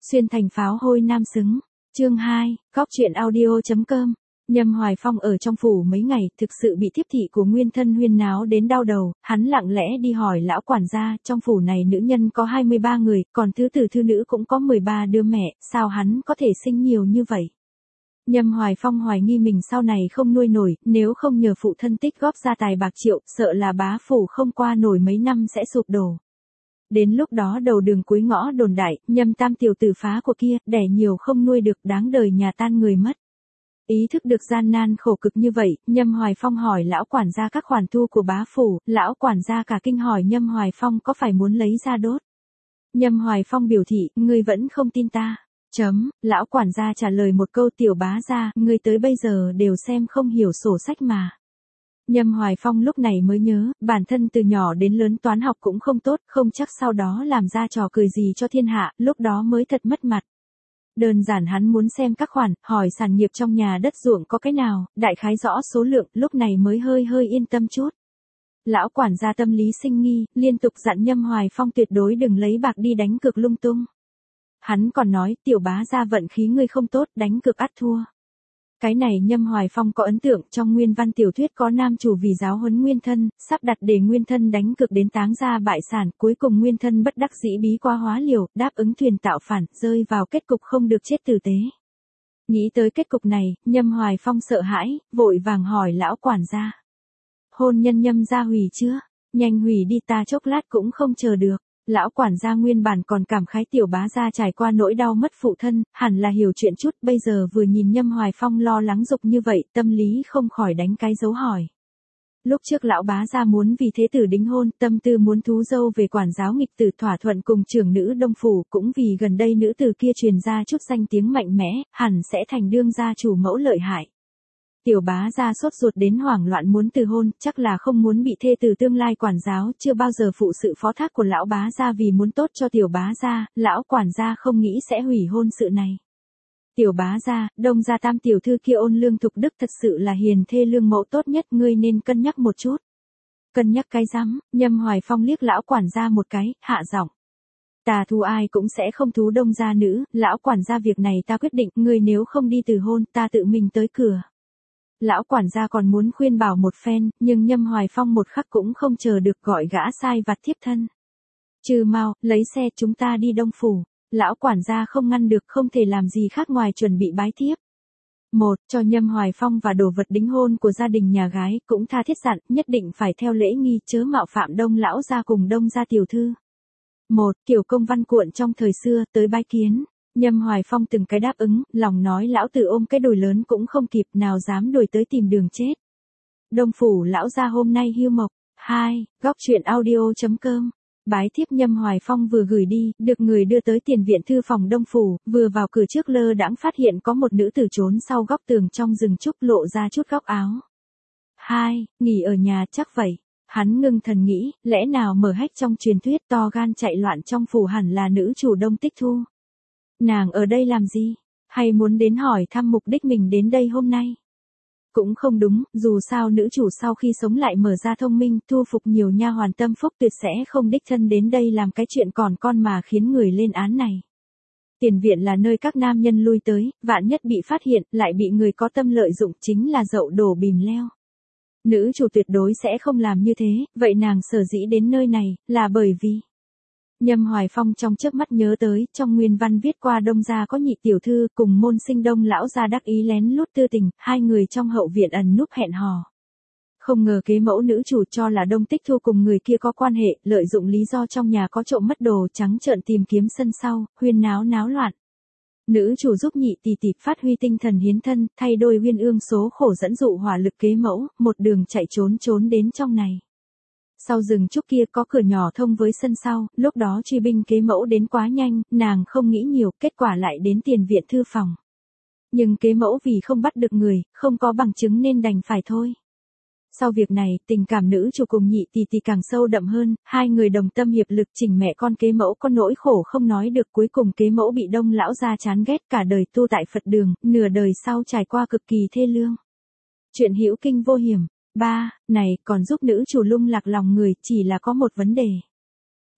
Xuyên thành pháo hôi nam xứng. Chương 2, Góc truyện audio.com. Nhâm Hoài Phong ở trong phủ mấy ngày, thực sự bị thiếp thị của nguyên thân huyên náo đến đau đầu, hắn lặng lẽ đi hỏi lão quản gia, trong phủ này nữ nhân có 23 người, còn thứ tử thư nữ cũng có 13 đứa mẹ, sao hắn có thể sinh nhiều như vậy? Nhâm Hoài Phong hoài nghi mình sau này không nuôi nổi, nếu không nhờ phụ thân tích góp ra tài bạc triệu, sợ là bá phủ không qua nổi mấy năm sẽ sụp đổ. Đến lúc đó đầu đường cuối ngõ đồn đại, Nhâm tam tiểu tử phá của kia, đẻ nhiều không nuôi được, đáng đời nhà tan người mất. Ý thức được gian nan khổ cực như vậy, Nhâm Hoài Phong hỏi lão quản gia các khoản thu của bá phủ, lão quản gia cả kinh hỏi Nhâm Hoài Phong có phải muốn lấy ra đốt. Nhâm Hoài Phong biểu thị, ngươi vẫn không tin ta. Lão quản gia trả lời một câu, tiểu bá gia, ngươi tới bây giờ đều xem không hiểu sổ sách mà. Nhâm Hoài Phong lúc này mới nhớ, bản thân từ nhỏ đến lớn toán học cũng không tốt, không chắc sau đó làm ra trò cười gì cho thiên hạ, lúc đó mới thật mất mặt. Đơn giản hắn muốn xem các khoản, hỏi sản nghiệp trong nhà đất ruộng có cái nào, đại khái rõ số lượng, lúc này mới hơi yên tâm chút. Lão quản gia tâm lý sinh nghi, liên tục dặn Nhâm Hoài Phong tuyệt đối đừng lấy bạc đi đánh cược lung tung. Hắn còn nói, tiểu bá gia vận khí ngươi không tốt, đánh cược ắt thua. Cái này Nhâm Hoài Phong có ấn tượng, trong nguyên văn tiểu thuyết có nam chủ vì giáo huấn nguyên thân, sắp đặt để nguyên thân đánh cược đến táng gia bại sản, cuối cùng nguyên thân bất đắc dĩ bí quá hóa liều, đáp ứng thuyền tạo phản, rơi vào kết cục không được chết tử tế. Nghĩ tới kết cục này, Nhâm Hoài Phong sợ hãi, vội vàng hỏi lão quản gia. Hôn nhân Nhâm gia hủy chưa? Nhanh hủy đi, ta chốc lát cũng không chờ được. Lão quản gia nguyên bản còn cảm khái tiểu bá gia trải qua nỗi đau mất phụ thân, hẳn là hiểu chuyện chút, bây giờ vừa nhìn Nhâm Hoài Phong lo lắng dục như vậy, tâm lý không khỏi đánh cái dấu hỏi. Lúc trước lão bá gia muốn vì thế tử đính hôn, tâm tư muốn thú dâu về quản giáo nghịch tử thỏa thuận cùng trưởng nữ Đông phủ, cũng vì gần đây nữ tử kia truyền ra chút danh tiếng mạnh mẽ, hẳn sẽ thành đương gia chủ mẫu lợi hại. Tiểu bá gia sốt ruột đến hoảng loạn muốn từ hôn, chắc là không muốn bị thê tử tương lai quản giáo, chưa bao giờ phụ sự phó thác của lão bá gia vì muốn tốt cho tiểu bá gia, lão quản gia không nghĩ sẽ hủy hôn sự này. Tiểu bá gia, Đông gia tam tiểu thư kia ôn lương thục đức thật sự là hiền thê lương mẫu tốt nhất, ngươi nên cân nhắc một chút. Cân nhắc cái rắm? Nhâm Hoài Phong liếc lão quản gia một cái, hạ giọng. Ta thú ai cũng sẽ không thú Đông gia nữ, lão quản gia việc này ta quyết định, ngươi nếu không đi từ hôn, ta tự mình tới cửa. Lão quản gia còn muốn khuyên bảo một phen, nhưng Nhâm Hoài Phong một khắc cũng không chờ được gọi gã sai vặt thiếp thân. Trừ mau, lấy xe chúng ta đi Đông phủ. Lão quản gia không ngăn được, không thể làm gì khác ngoài chuẩn bị bái thiếp. Cho Nhâm Hoài Phong và đồ vật đính hôn của gia đình nhà gái, cũng tha thiết dặn, nhất định phải theo lễ nghi, chớ mạo phạm Đông lão gia cùng Đông gia tiểu thư. Kiểu công văn cuộn trong thời xưa, tới bái kiến. Nhâm Hoài Phong từng cái đáp ứng, lòng nói lão tử ôm cái đồi lớn cũng không kịp, nào dám đuổi tới tìm đường chết. Đông phủ lão gia hôm nay hưu mộc. 2, Góc truyện audio.com. Bái thiếp Nhâm Hoài Phong vừa gửi đi, được người đưa tới tiền viện thư phòng Đông phủ, vừa vào cửa trước lơ đãng phát hiện có một nữ tử trốn sau góc tường trong rừng trúc lộ ra chút góc áo. Nghỉ ở nhà chắc vậy. Hắn ngưng thần nghĩ, lẽ nào mở hách trong truyền thuyết to gan chạy loạn trong phủ hẳn là nữ chủ Đông Tích Thu. Nàng ở đây làm gì? Hay muốn đến hỏi thăm mục đích mình đến đây hôm nay? Cũng không đúng, dù sao nữ chủ sau khi sống lại mở ra thông minh, thu phục nhiều nha hoàn tâm phúc tuyệt sẽ không đích thân đến đây làm cái chuyện còn con mà khiến người lên án này. Tiền viện là nơi các nam nhân lui tới, vạn nhất bị phát hiện, lại bị người có tâm lợi dụng, chính là dậu đổ bìm leo. Nữ chủ tuyệt đối sẽ không làm như thế, vậy nàng sở dĩ đến nơi này, là bởi vì... Nhâm Hoài Phong trong chớp mắt nhớ tới, trong nguyên văn viết qua Đông gia có nhị tiểu thư, cùng môn sinh Đông lão gia đắc ý lén lút tư tình, hai người trong hậu viện ẩn núp hẹn hò. Không ngờ kế mẫu nữ chủ cho là Đông Tích Thu cùng người kia có quan hệ, lợi dụng lý do trong nhà có trộm mất đồ, trắng trợn tìm kiếm sân sau, huyên náo loạn. Nữ chủ giúp nhị tỷ tỷ phát huy tinh thần hiến thân, thay đôi uyên ương số khổ dẫn dụ hỏa lực kế mẫu, một đường chạy trốn đến trong này. Sau rừng trúc kia có cửa nhỏ thông với sân sau, lúc đó truy binh kế mẫu đến quá nhanh, nàng không nghĩ nhiều, kết quả lại đến tiền viện thư phòng. Nhưng kế mẫu vì không bắt được người, không có bằng chứng nên đành phải thôi. Sau việc này, tình cảm nữ chủ cùng nhị tỷ tỷ càng sâu đậm hơn, hai người đồng tâm hiệp lực chỉnh mẹ con kế mẫu có nỗi khổ không nói được, cuối cùng kế mẫu bị Đông lão gia chán ghét, cả đời tu tại Phật đường, nửa đời sau trải qua cực kỳ thê lương. Chuyện hữu kinh vô hiểm. Này, còn giúp nữ chủ lung lạc lòng người, chỉ là có một vấn đề.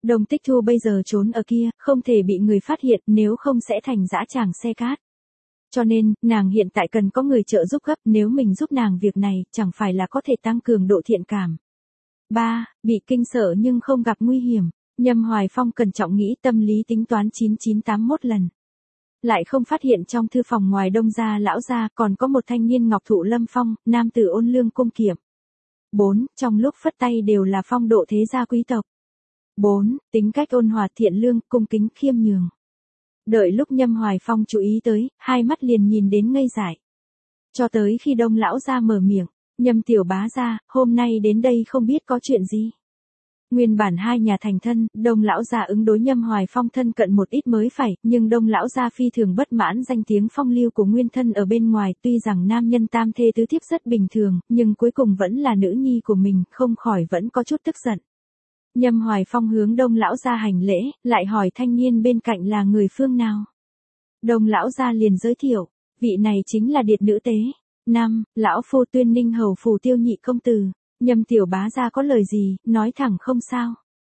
Đồng Tích Thu bây giờ trốn ở kia, không thể bị người phát hiện, nếu không sẽ thành dã tràng xe cát. Cho nên, nàng hiện tại cần có người trợ giúp gấp, nếu mình giúp nàng việc này, chẳng phải là có thể tăng cường độ thiện cảm. 3. Bị kinh sợ nhưng không gặp nguy hiểm. Nhâm Hoài Phong cẩn trọng nghĩ, tâm lý tính toán 9981 lần. Lại không phát hiện trong thư phòng ngoài Đông gia lão gia còn có một thanh niên ngọc thụ lâm phong, nam tử ôn lương cung kiệm. 4. Trong lúc phất tay đều là phong độ thế gia quý tộc. 4. Tính cách ôn hòa thiện lương, cung kính khiêm nhường. Đợi lúc Nhâm Hoài Phong chú ý tới, hai mắt liền nhìn đến ngây dại. Cho tới khi Đông lão gia mở miệng, Nhâm tiểu bá gia, hôm nay đến đây không biết có chuyện gì. Nguyên bản hai nhà thành thân, Đông lão gia ứng đối Nhâm Hoài Phong thân cận một ít mới phải, nhưng Đông lão gia phi thường bất mãn danh tiếng phong lưu của nguyên thân ở bên ngoài, tuy rằng nam nhân tam thê tứ thiếp rất bình thường, nhưng cuối cùng vẫn là nữ nhi của mình, không khỏi vẫn có chút tức giận. Nhâm Hoài Phong hướng Đông lão gia hành lễ, lại hỏi thanh niên bên cạnh là người phương nào. Đông lão gia liền giới thiệu, vị này chính là điệt nữ tế. 5. Lão phu Tuyên Ninh hầu phủ Tiêu nhị công tử. Nhâm tiểu bá gia có lời gì, nói thẳng không sao.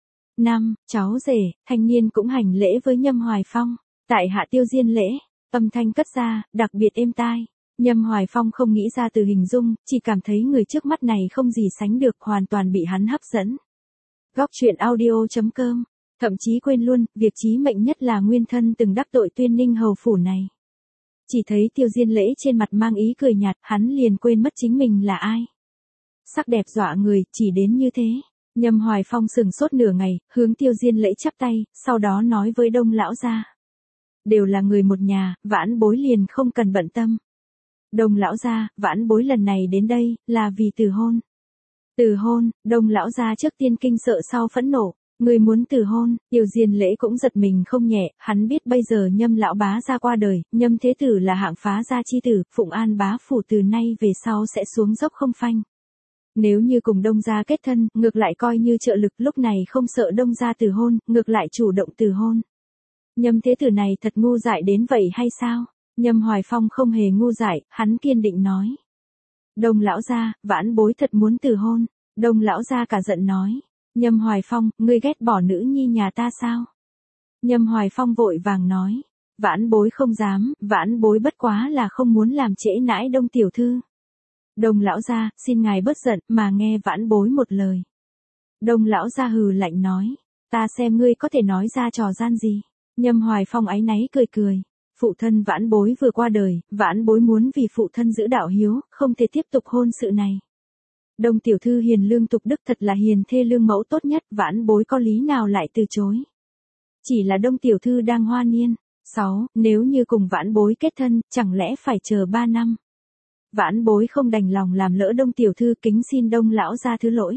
5. Cháu rể, thanh niên cũng hành lễ với Nhâm Hoài Phong. Tại hạ Tiêu Diên lễ, âm thanh cất ra, đặc biệt êm tai. Nhâm Hoài Phong không nghĩ ra từ hình dung, chỉ cảm thấy người trước mắt này không gì sánh được, hoàn toàn bị hắn hấp dẫn. Góc truyện audio.com, thậm chí quên luôn, việc chí mệnh nhất là nguyên thân từng đắc tội Tuyên Ninh hầu phủ này. Chỉ thấy Tiêu Diên lễ trên mặt mang ý cười nhạt, hắn liền quên mất chính mình là ai. Sắc đẹp dọa người, chỉ đến như thế. Nhâm Hoài Phong sừng sốt nửa ngày, hướng Tiêu Diên lễ chắp tay, sau đó nói với Đông lão gia. Đều là người một nhà, vãn bối liền không cần bận tâm. Đông lão gia, vãn bối lần này đến đây, là vì từ hôn. Từ hôn, Đông lão gia trước tiên kinh sợ sau phẫn nộ. Người muốn từ hôn, Tiêu Diên lễ cũng giật mình không nhẹ, hắn biết bây giờ Nhâm lão bá gia qua đời, Nhâm thế tử là hạng phá gia chi tử, Phụng An bá phủ từ nay về sau sẽ xuống dốc không phanh. Nếu như cùng Đông gia kết thân, ngược lại coi như trợ lực, lúc này không sợ Đông gia từ hôn, ngược lại chủ động từ hôn. Nhâm thế tử này thật ngu dại đến vậy hay sao? Nhâm Hoài Phong không hề ngu dại, hắn kiên định nói. Đông lão gia, vãn bối thật muốn từ hôn. Đông lão gia cả giận nói. Nhâm Hoài Phong, ngươi ghét bỏ nữ nhi nhà ta sao? Nhâm Hoài Phong vội vàng nói. Vãn bối không dám, vãn bối bất quá là không muốn làm trễ nãi Đông tiểu thư. Đông lão gia, xin ngài bớt giận, mà nghe vãn bối một lời. Đông lão gia hừ lạnh nói. Ta xem ngươi có thể nói ra trò gian gì. Nhâm Hoài Phong áy náy cười cười. Phụ thân vãn bối vừa qua đời, vãn bối muốn vì phụ thân giữ đạo hiếu, không thể tiếp tục hôn sự này. Đông tiểu thư hiền lương tục đức, thật là hiền thê lương mẫu tốt nhất, vãn bối có lý nào lại từ chối. Chỉ là Đông tiểu thư đang hoa niên. 6. Nếu như cùng vãn bối kết thân, chẳng lẽ phải chờ 3 năm. Vãn bối không đành lòng làm lỡ Đông tiểu thư, kính xin Đông lão gia thứ lỗi.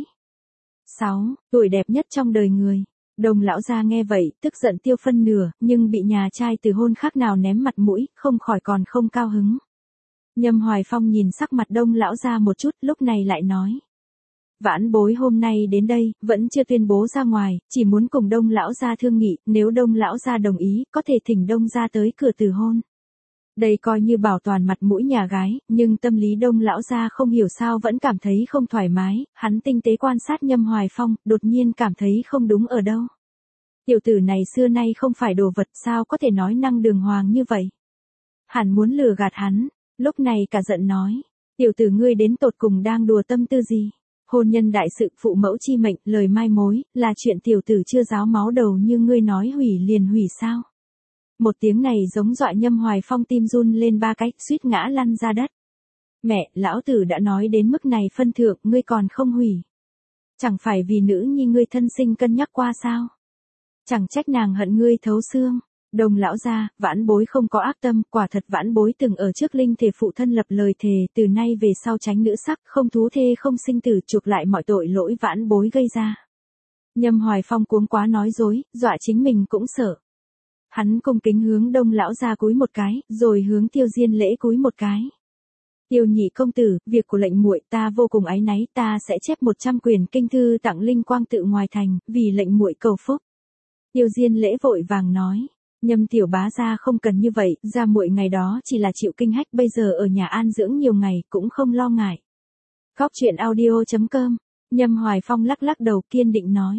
6. Tuổi đẹp nhất trong đời người. Đông lão gia nghe vậy, tức giận tiêu phân nửa, nhưng bị nhà trai từ hôn khác nào ném mặt mũi, không khỏi còn không cao hứng. Nhâm Hoài Phong nhìn sắc mặt Đông lão gia một chút, lúc này lại nói. Vãn bối hôm nay đến đây, vẫn chưa tuyên bố ra ngoài, chỉ muốn cùng Đông lão gia thương nghị, nếu Đông lão gia đồng ý, có thể thỉnh Đông gia tới cửa từ hôn. Đây coi như bảo toàn mặt mũi nhà gái, nhưng tâm lý Đông lão gia không hiểu sao vẫn cảm thấy không thoải mái, hắn tinh tế quan sát Nhâm Hoài Phong, đột nhiên cảm thấy không đúng ở đâu. Tiểu tử này xưa nay không phải đồ vật, sao có thể nói năng đường hoàng như vậy. Hẳn muốn lừa gạt hắn, lúc này cả giận nói, tiểu tử ngươi đến tột cùng đang đùa tâm tư gì. Hôn nhân đại sự, phụ mẫu chi mệnh, lời mai mối, là chuyện tiểu tử chưa ráo máu đầu như ngươi nói hủy liền hủy sao. Một tiếng này giống dọa Nhâm Hoài Phong tim run lên 3 cái, suýt ngã lăn ra đất. Mẹ, lão tử đã nói đến mức này phân thượng, ngươi còn không hủy. Chẳng phải vì nữ nhi ngươi thân sinh cân nhắc qua sao? Chẳng trách nàng hận ngươi thấu xương. Đông lão gia, vãn bối không có ác tâm, quả thật vãn bối từng ở trước linh thể phụ thân lập lời thề, từ nay về sau tránh nữ sắc, không thú thê không sinh tử, chuộc lại mọi tội lỗi vãn bối gây ra. Nhâm Hoài Phong cuống quá nói dối, dọa chính mình cũng sợ. Hắn cung kính hướng Đông lão gia cúi một cái, rồi hướng Tiêu Diên lễ cúi một cái. Tiêu nhị công tử, việc của lệnh muội ta vô cùng áy náy, ta sẽ chép 100 quyển kinh thư tặng Linh Quang tự ngoài thành, vì lệnh muội cầu phúc. Tiêu Diên lễ vội vàng nói. Nhâm tiểu bá gia không cần như vậy, gia muội ngày đó chỉ là chịu kinh hách, bây giờ ở nhà an dưỡng nhiều ngày, cũng không lo ngại. Góc truyện audio.com, Nhâm Hoài Phong lắc lắc đầu kiên định nói.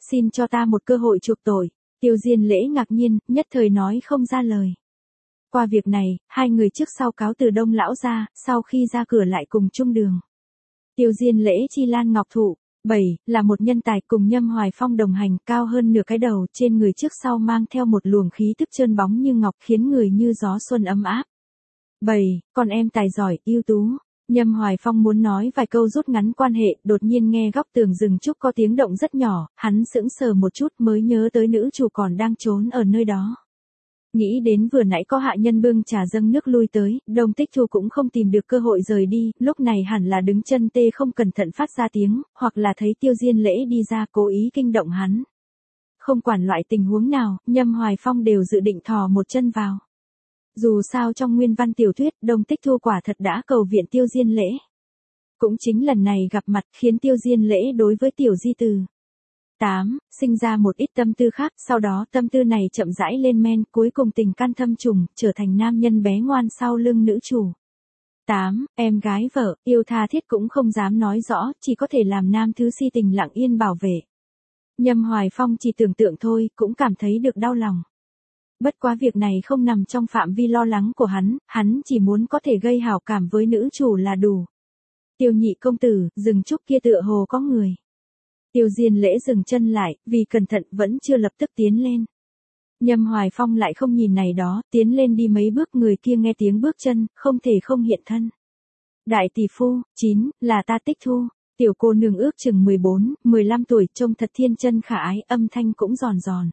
xin cho ta một cơ hội chuộc tội. Tiêu Diên Lễ ngạc nhiên, nhất thời nói không ra lời. Qua việc này, hai người trước sau cáo từ Đông lão ra, sau khi ra cửa lại cùng chung đường. Tiêu Diên Lễ chi lan ngọc thụ. 7. Là một nhân tài cùng Nhâm Hoài Phong đồng hành, cao hơn nửa cái đầu, trên người trước sau mang theo một luồng khí tức trơn bóng như ngọc, khiến người như gió xuân ấm áp. 7. Con em tài giỏi, ưu tú. Nhâm Hoài Phong muốn nói vài câu rút ngắn quan hệ, đột nhiên nghe góc tường rừng trúc có tiếng động rất nhỏ, hắn sững sờ một chút mới nhớ tới nữ chủ còn đang trốn ở nơi đó. Nghĩ đến vừa nãy có hạ nhân bưng trà dâng nước lui tới, Đông Tích Thu cũng không tìm được cơ hội rời đi, lúc này hẳn là đứng chân tê không cẩn thận phát ra tiếng, hoặc là thấy Tiêu Diên Lễ đi ra cố ý kinh động hắn. Không quản loại tình huống nào, Nhâm Hoài Phong đều dự định thò một chân vào. Dù sao trong nguyên văn tiểu thuyết, Đông Tích Thu quả thật đã cầu viện Tiêu Diên Lễ. Cũng chính lần này gặp mặt khiến Tiêu Diên Lễ đối với Tiểu Di Từ 8. Sinh ra một ít tâm tư khác, sau đó tâm tư này chậm rãi lên men, cuối cùng tình can thâm trùng, trở thành nam nhân bé ngoan sau lưng nữ chủ. 8. Em gái vợ, yêu tha thiết cũng không dám nói rõ, chỉ có thể làm nam thứ si tình lặng yên bảo vệ. Nhâm Hoài Phong chỉ tưởng tượng thôi, cũng cảm thấy được đau lòng. Bất quá việc này không nằm trong phạm vi lo lắng của hắn chỉ muốn có thể gây hảo cảm với nữ chủ là đủ. Tiêu Nhị công tử, rừng trúc kia tựa hồ có người. Tiêu Diên Lễ dừng chân lại, vì cẩn thận vẫn chưa lập tức tiến lên. Nhâm Hoài Phong lại không nhìn này đó, tiến lên đi mấy bước, người kia nghe tiếng bước chân, không thể không hiện thân. Đại tỷ phu, 9, là ta Tích Thu. Tiểu cô nương ước chừng 14, 15 tuổi, trông thật thiên chân khả ái, âm thanh cũng giòn giòn.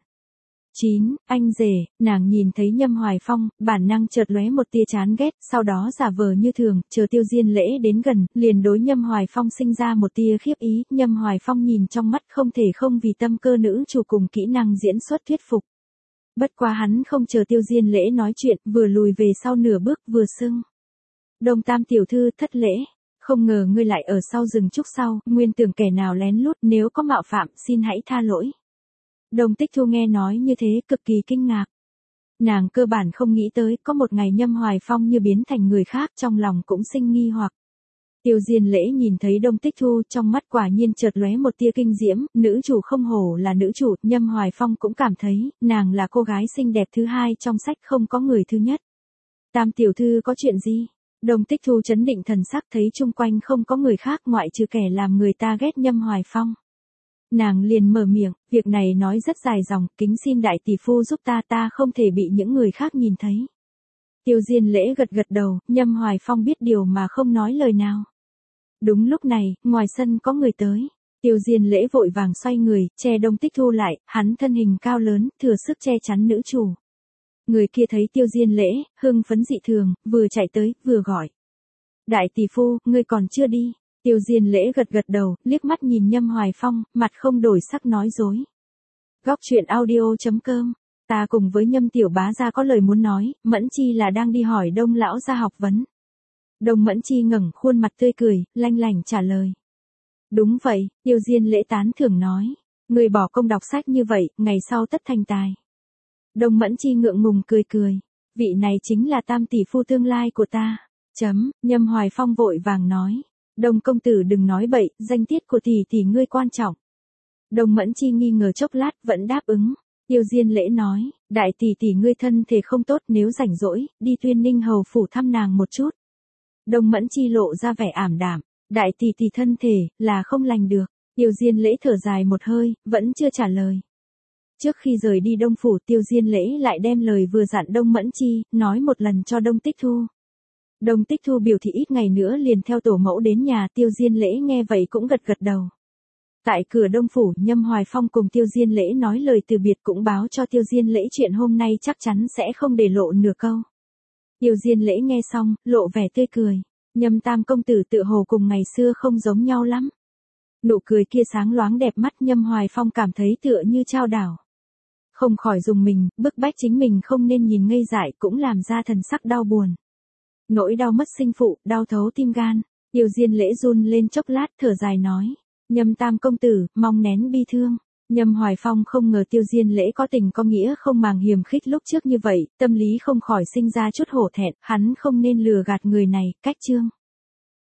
9, anh rể, nàng nhìn thấy Nhâm Hoài Phong, bản năng chợt lóe một tia chán ghét, sau đó giả vờ như thường, chờ Tiêu Diên Lễ đến gần, liền đối Nhâm Hoài Phong sinh ra một tia khiếp ý, Nhâm Hoài Phong nhìn trong mắt không thể không vì tâm cơ nữ chủ cùng kỹ năng diễn xuất thuyết phục. Bất quá hắn không chờ Tiêu Diên Lễ nói chuyện, vừa lùi về sau nửa bước vừa xưng. Đông Tam tiểu thư thất lễ, không ngờ ngươi lại ở sau rừng trúc sau, nguyên tưởng kẻ nào lén lút, nếu có mạo phạm, xin hãy tha lỗi. Đông Tích Thu nghe nói như thế cực kỳ kinh ngạc. Nàng cơ bản không nghĩ tới có một ngày Nhâm Hoài Phong như biến thành người khác, trong lòng cũng sinh nghi hoặc. Tiêu Diên Lễ nhìn thấy Đông Tích Thu, trong mắt quả nhiên chợt lóe một tia kinh diễm, nữ chủ không hổ là nữ chủ, Nhâm Hoài Phong cũng cảm thấy, nàng là cô gái xinh đẹp thứ hai trong sách, không có người thứ nhất. Tam tiểu thư có chuyện gì? Đông Tích Thu trấn định thần sắc, thấy chung quanh không có người khác ngoại trừ kẻ làm người ta ghét Nhâm Hoài Phong. Nàng liền mở miệng, việc này nói rất dài dòng, kính xin đại tỷ phu giúp ta không thể bị những người khác nhìn thấy. Tiêu Diên Lễ gật gật đầu, Nhâm Hoài Phong biết điều mà không nói lời nào. Đúng lúc này, ngoài sân có người tới. Tiêu Diên Lễ vội vàng xoay người, che Đông Tích Thu lại, hắn thân hình cao lớn, thừa sức che chắn nữ chủ. Người kia thấy Tiêu Diên Lễ, hưng phấn dị thường, vừa chạy tới, vừa gọi. Đại tỷ phu, ngươi còn chưa đi. Tiêu Diên Lễ gật gật đầu, liếc mắt nhìn Nhâm Hoài Phong, mặt không đổi sắc nói dối. Góc truyện audio.com, ta cùng với Nhâm tiểu bá gia có lời muốn nói, Mẫn Chi là đang đi hỏi Đông lão gia học vấn. Đông Mẫn Chi ngẩng khuôn mặt tươi cười, lanh lảnh trả lời. Đúng vậy, Tiêu Diên Lễ tán thưởng nói. Người bỏ công đọc sách như vậy, ngày sau tất thành tài. Đông Mẫn Chi ngượng ngùng cười cười. Vị này chính là tam tỷ phu tương lai của ta. Nhâm Hoài Phong vội vàng nói. Đông công tử đừng nói bậy, danh tiết của tỷ ngươi quan trọng. Đông Mẫn Chi nghi ngờ chốc lát vẫn đáp ứng. Tiêu Diên Lễ nói, đại tỷ ngươi thân thể không tốt, nếu rảnh rỗi, đi Tuyên Ninh hầu phủ thăm nàng một chút. Đông Mẫn Chi lộ ra vẻ ảm đạm, đại tỷ thân thể, là không lành được. Tiêu Diên Lễ thở dài một hơi, vẫn chưa trả lời. Trước khi rời đi Đông phủ, Tiêu Diên Lễ lại đem lời vừa dặn Đông Mẫn Chi, nói một lần cho Đông Tích Thu. Đông Tích Thu biểu thị ít ngày nữa liền theo tổ mẫu đến nhà, Tiêu Diên Lễ nghe vậy cũng gật gật đầu. Tại cửa Đông phủ, Nhâm Hoài Phong cùng Tiêu Diên Lễ nói lời từ biệt, cũng báo cho Tiêu Diên Lễ chuyện hôm nay chắc chắn sẽ không để lộ nửa câu. Tiêu Diên Lễ nghe xong, lộ vẻ tươi cười. Nhâm tam công tử tự hồ cùng ngày xưa không giống nhau lắm. Nụ cười kia sáng loáng đẹp mắt, Nhâm Hoài Phong cảm thấy tựa như trao đảo. Không khỏi dùng mình, bức bách chính mình không nên nhìn ngây dại, cũng làm ra thần sắc đau buồn. Nỗi đau mất sinh phụ, đau thấu tim gan. Tiêu Diên Lễ run lên chốc lát, thở dài nói. Nhâm tam công tử, mong nén bi thương. Nhâm Hoài Phong không ngờ Tiêu Diên Lễ có tình có nghĩa không màng hiềm khích lúc trước như vậy, tâm lý không khỏi sinh ra chút hổ thẹn, hắn không nên lừa gạt người này, cách chương.